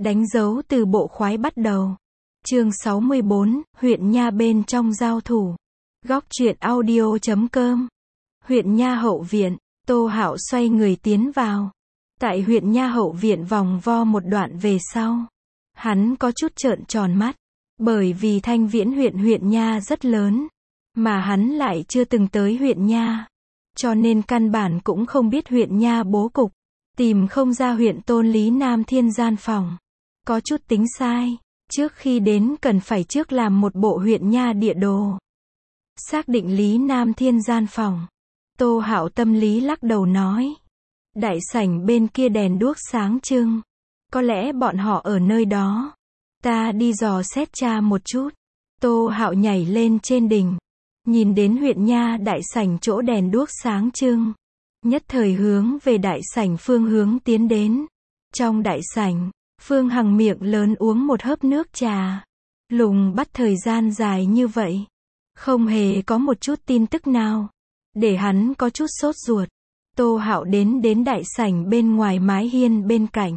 Đánh dấu từ bộ khoái bắt đầu. Chương 64, huyện Nha bên trong giao thủ. Góc truyện audio.com. Huyện Nha hậu viện, Tô Hạo xoay người tiến vào. Tại huyện Nha hậu viện vòng vo một đoạn về sau, hắn có chút trợn tròn mắt, bởi vì Thanh Viễn huyện Nha rất lớn, mà hắn lại chưa từng tới huyện Nha, cho nên căn bản cũng không biết huyện Nha bố cục, tìm không ra huyện Tôn Lý Nam Thiên gian phòng. Có chút tính sai, trước khi đến cần phải trước làm một bộ huyện Nha địa đồ. Xác định Lý Nam Thiên gian phòng, Tô Hạo tâm lý lắc đầu nói. Đại sảnh bên kia đèn đuốc sáng trưng, có lẽ bọn họ ở nơi đó. Ta đi dò xét tra một chút. Tô Hạo nhảy lên trên đỉnh, nhìn đến huyện Nha đại sảnh chỗ đèn đuốc sáng trưng, nhất thời hướng về đại sảnh phương hướng tiến đến. Trong đại sảnh, Phương Hằng miệng lớn uống một hớp nước trà. Lùng bắt thời gian dài như vậy, không hề có một chút tin tức nào, để hắn có chút sốt ruột. Tô Hạo đến đại sảnh bên ngoài mái hiên bên cạnh,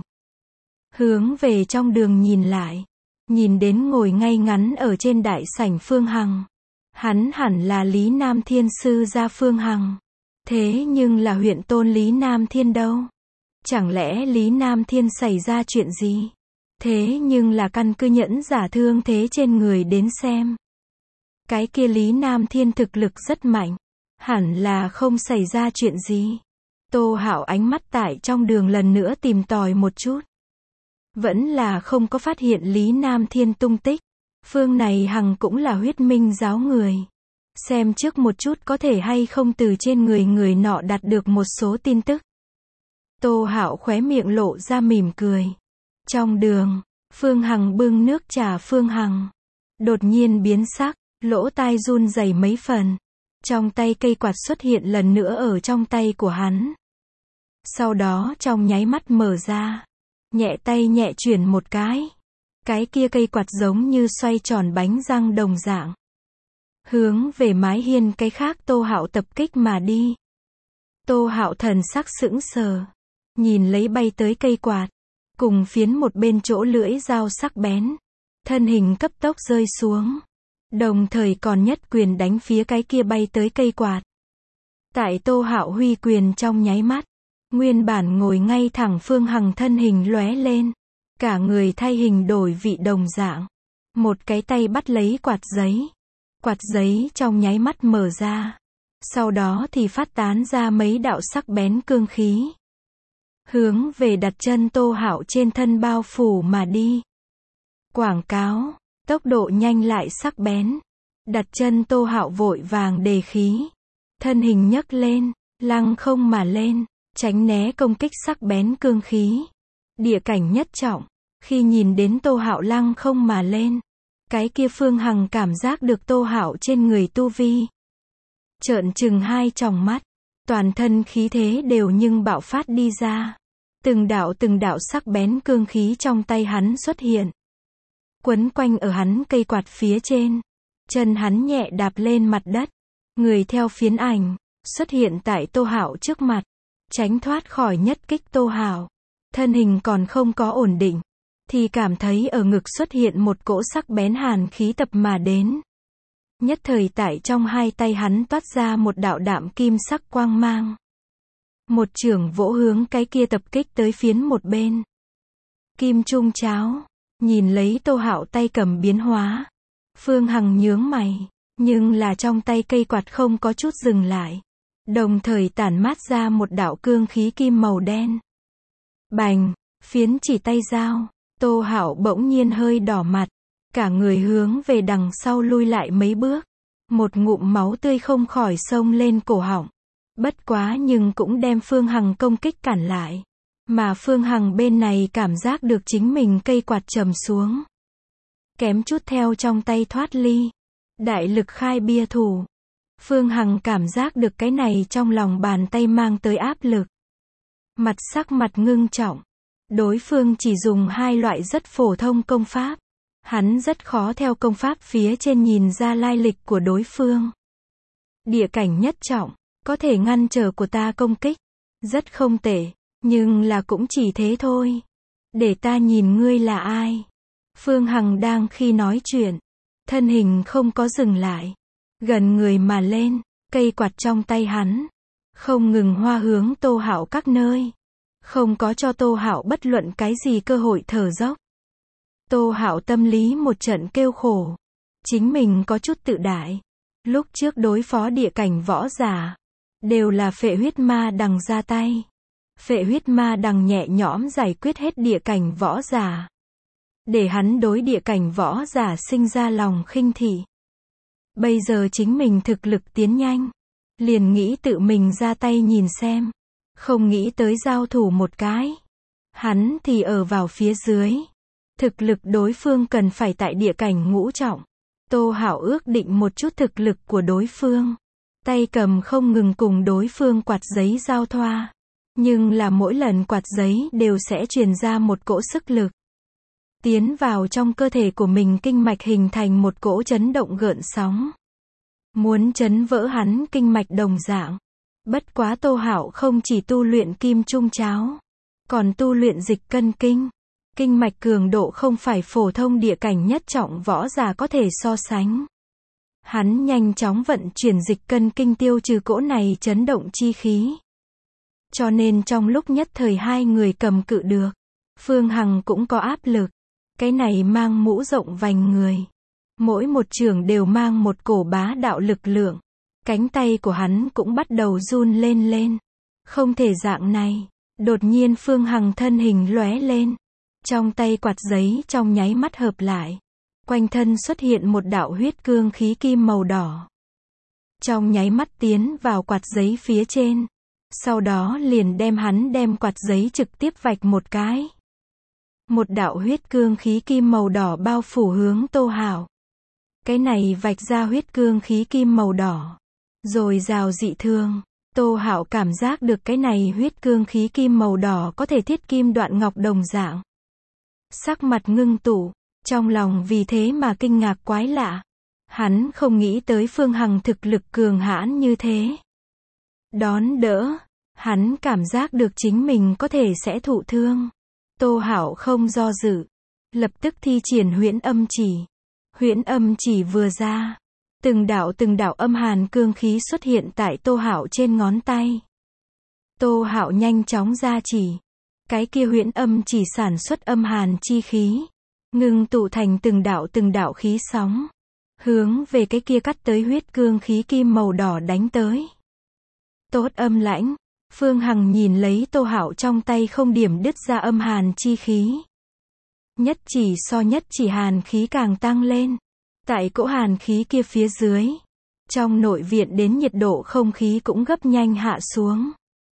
hướng về trong đường nhìn lại, nhìn đến ngồi ngay ngắn ở trên đại sảnh Phương Hằng. Hắn hẳn là Lý Nam Thiên sư gia Phương Hằng. Thế nhưng là huyện Tôn Lý Nam Thiên đâu? Chẳng lẽ Lý Nam Thiên xảy ra chuyện gì? Thế nhưng là căn cứ nhẫn giả thương thế trên người đến xem, cái kia Lý Nam Thiên thực lực rất mạnh, hẳn là không xảy ra chuyện gì. Tô Hạo ánh mắt tại trong đường lần nữa tìm tòi một chút, vẫn là không có phát hiện Lý Nam Thiên tung tích. Phương này Hằng cũng là huyết minh giáo người, xem trước một chút có thể hay không từ trên người nọ đạt được một số tin tức. Tô Hạo khóe miệng lộ ra mỉm cười. Trong đường, Phương Hằng bưng nước trà. Phương Hằng đột nhiên biến sắc, lỗ tai run rẩy mấy phần. Trong tay cây quạt xuất hiện lần nữa ở trong tay của hắn. Sau đó trong nháy mắt mở ra, nhẹ tay nhẹ chuyển một cái. Cái kia cây quạt giống như xoay tròn bánh răng đồng dạng, hướng về mái hiên cái khác Tô Hạo tập kích mà đi. Tô Hạo thần sắc sững sờ, nhìn lấy bay tới cây quạt, cùng phiến một bên chỗ lưỡi dao sắc bén, thân hình cấp tốc rơi xuống, đồng thời còn nhất quyền đánh phía cái kia bay tới cây quạt. Tại Tô Hạo huy quyền trong nháy mắt, nguyên bản ngồi ngay thẳng Phương Hằng thân hình lóe lên, cả người thay hình đổi vị đồng dạng, một cái tay bắt lấy quạt giấy trong nháy mắt mở ra, sau đó thì phát tán ra mấy đạo sắc bén cương khí, hướng về đặt chân Tô Hạo trên thân bao phủ mà đi. Quảng cáo, tốc độ nhanh lại sắc bén, đặt chân Tô Hạo vội vàng đề khí, thân hình nhấc lên, lăng không mà lên, tránh né công kích sắc bén cương khí. Địa cảnh nhất trọng, khi nhìn đến Tô Hạo lăng không mà lên, cái kia Phương Hằng cảm giác được Tô Hạo trên người tu vi, trợn trừng hai tròng mắt, toàn thân khí thế đều nhưng bạo phát đi ra. Từng đạo sắc bén cương khí trong tay hắn xuất hiện, quấn quanh ở hắn cây quạt phía trên. Chân hắn nhẹ đạp lên mặt đất, người theo phiến ảnh xuất hiện tại Tô Hạo trước mặt, tránh thoát khỏi nhất kích. Tô Hạo thân hình còn không có ổn định, thì cảm thấy ở ngực xuất hiện một cỗ sắc bén hàn khí tập mà đến. Nhất thời tại trong hai tay hắn toát ra một đạo đạm kim sắc quang mang, một chưởng vỗ hướng cái kia tập kích tới phiến một bên. Kim trung cháo, nhìn lấy Tô Hạo tay cầm biến hóa, Phương Hằng nhướng mày, nhưng là trong tay cây quạt không có chút dừng lại, đồng thời tản mát ra một đạo cương khí kim màu đen. Bành, phiến chỉ tay dao, Tô Hạo bỗng nhiên hơi đỏ mặt, cả người hướng về đằng sau lui lại mấy bước, một ngụm máu tươi không khỏi xông lên cổ họng. Bất quá nhưng cũng đem Phương Hằng công kích cản lại, mà Phương Hằng bên này cảm giác được chính mình cây quạt trầm xuống, kém chút theo trong tay thoát ly. Đại lực khai bia thủ, Phương Hằng cảm giác được cái này trong lòng bàn tay mang tới áp lực, sắc mặt ngưng trọng. Đối phương chỉ dùng hai loại rất phổ thông công pháp, hắn rất khó theo công pháp phía trên nhìn ra lai lịch của đối phương. Địa cảnh nhất trọng, có thể ngăn trở của ta công kích, rất không tệ, nhưng là cũng chỉ thế thôi. Để ta nhìn ngươi là ai. Phương Hằng đang khi nói chuyện, thân hình không có dừng lại, gần người mà lên, cây quạt trong tay hắn không ngừng hoa hướng Tô Hạo các nơi, không có cho Tô Hạo bất luận cái gì cơ hội thở dốc. Tô Hạo tâm lý một trận kêu khổ, chính mình có chút tự đại. Lúc trước đối phó địa cảnh võ giả, đều là Phệ Huyết Ma Đằng ra tay. Phệ Huyết Ma Đằng nhẹ nhõm giải quyết hết địa cảnh võ giả, để hắn đối địa cảnh võ giả sinh ra lòng khinh thị. Bây giờ chính mình thực lực tiến nhanh, liền nghĩ tự mình ra tay nhìn xem, không nghĩ tới giao thủ một cái. Hắn thì ở vào phía dưới, thực lực đối phương cần phải tại địa cảnh ngũ trọng. Tô Hạo ước định một chút thực lực của đối phương, tay cầm không ngừng cùng đối phương quạt giấy giao thoa, nhưng là mỗi lần quạt giấy đều sẽ truyền ra một cỗ sức lực, tiến vào trong cơ thể của mình, kinh mạch hình thành một cỗ chấn động gợn sóng, muốn chấn vỡ hắn kinh mạch đồng dạng. Bất quá Tô Hạo không chỉ tu luyện kim trung cháo, còn tu luyện dịch cân kinh. Kinh mạch cường độ không phải phổ thông địa cảnh nhất trọng võ giả có thể so sánh. Hắn nhanh chóng vận chuyển dịch cân kinh tiêu trừ cỗ này chấn động chi khí. Cho nên trong lúc nhất thời hai người cầm cự được. Phương Hằng cũng có áp lực. Cái này mang mũ rộng vành người. Mỗi một chưởng đều mang một cổ bá đạo lực lượng. Cánh tay của hắn cũng bắt đầu run lên lên. Không thể dạng này. Đột nhiên Phương Hằng thân hình lóe lên. Trong tay quạt giấy trong nháy mắt hợp lại. Quanh thân xuất hiện một đạo huyết cương khí kim màu đỏ. Trong nháy mắt tiến vào quạt giấy phía trên. Sau đó liền đem quạt giấy trực tiếp vạch một cái. Một đạo huyết cương khí kim màu đỏ bao phủ hướng Tô Hạo. Cái này vạch ra huyết cương khí kim màu đỏ. Rồi rào dị thường. Tô Hạo cảm giác được cái này huyết cương khí kim màu đỏ có thể thiết kim đoạn ngọc đồng dạng. Sắc mặt ngưng tụ, trong lòng vì thế mà kinh ngạc quái lạ. Hắn không nghĩ tới Phương Hằng thực lực cường hãn như thế. Đón đỡ, hắn cảm giác được chính mình có thể sẽ thụ thương. Tô Hạo không do dự, lập tức thi triển huyễn âm chỉ. Huyễn âm chỉ vừa ra, từng đạo âm hàn cương khí xuất hiện tại Tô Hạo trên ngón tay. Tô Hạo nhanh chóng ra chỉ. Cái kia huyễn âm chỉ sản xuất âm hàn chi khí, ngưng tụ thành từng đạo khí sóng, hướng về cái kia cắt tới huyết cương khí kim màu đỏ đánh tới. Tốt âm lãnh, Phương Hằng nhìn lấy Tô Hạo trong tay không điểm đứt ra âm hàn chi khí. Nhất chỉ so nhất chỉ hàn khí càng tăng lên. Tại cỗ hàn khí kia phía dưới, trong nội viện đến nhiệt độ không khí cũng gấp nhanh hạ xuống.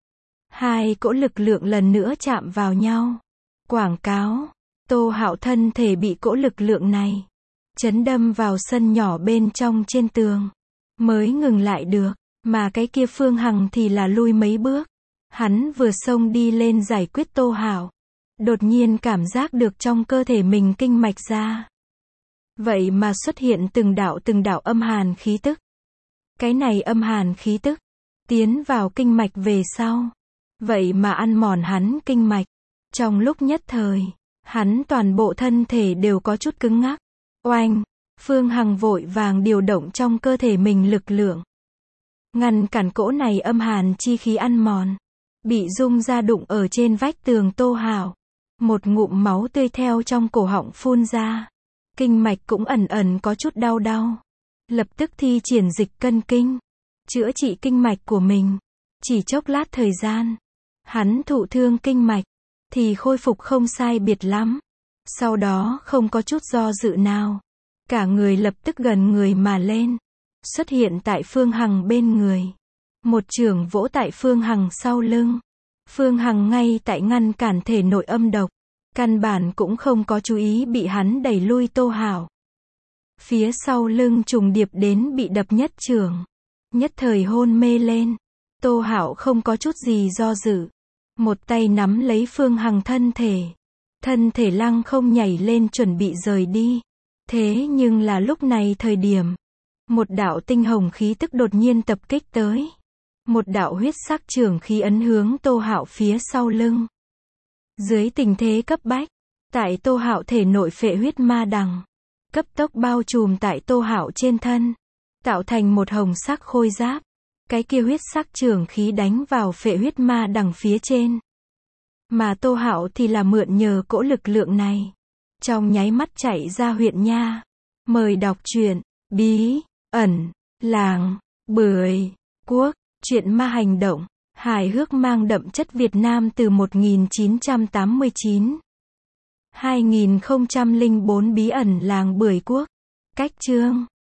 Hai cỗ lực lượng lần nữa chạm vào nhau. Quảng cáo, Tô Hạo thân thể bị cỗ lực lượng này chấn đâm vào sân nhỏ bên trong trên tường, mới ngừng lại được, mà cái kia Phương Hằng thì là lui mấy bước. Hắn vừa xông đi lên giải quyết Tô Hạo, đột nhiên cảm giác được trong cơ thể mình kinh mạch ra. Vậy mà xuất hiện từng đạo âm hàn khí tức. Cái này âm hàn khí tức tiến vào kinh mạch về sau, vậy mà ăn mòn hắn kinh mạch. Trong lúc nhất thời, hắn toàn bộ thân thể đều có chút cứng ngắc. Oanh, Phương Hằng vội vàng điều động trong cơ thể mình lực lượng, ngăn cản cỗ này âm hàn chi khí ăn mòn. Bị rung ra đụng ở trên vách tường Tô Hạo. Một ngụm máu tươi theo trong cổ họng phun ra. Kinh mạch cũng ẩn có chút đau. Lập tức thi triển dịch cân kinh, chữa trị kinh mạch của mình. Chỉ chốc lát thời gian, hắn thụ thương kinh mạch, thì khôi phục không sai biệt lắm. Sau đó không có chút do dự nào, cả người lập tức gần người mà lên, xuất hiện tại Phương Hằng bên người. Một chưởng vỗ tại Phương Hằng sau lưng. Phương Hằng ngay tại ngăn cản thể nội âm độc, căn bản cũng không có chú ý bị hắn đẩy lui Tô Hạo. Phía sau lưng trùng điệp đến bị đập nhất chưởng, nhất thời hôn mê lên. Tô Hạo không có chút gì do dự, một tay nắm lấy Phương Hằng thân thể lăng không nhảy lên chuẩn bị rời đi. Thế nhưng là lúc này thời điểm, một đạo tinh hồng khí tức đột nhiên tập kích tới. Một đạo huyết sắc chưởng khí ấn hướng Tô Hạo phía sau lưng. Dưới tình thế cấp bách, Tại Tô Hạo thể nội phệ huyết ma đằng, cấp tốc bao trùm tại Tô Hạo trên thân, tạo thành một hồng sắc khôi giáp. Cái kia huyết sắc trường khí đánh vào phệ huyết ma đằng phía trên. Mà Tô Hạo thì là mượn nhờ cỗ lực lượng này, trong nháy mắt chạy ra huyện nha. Mời đọc truyện Bí ẩn làng Bưởi Quốc, truyện ma hành động, hài hước mang đậm chất Việt Nam từ 1989. 2004 Bí ẩn làng Bưởi Quốc. Cách chương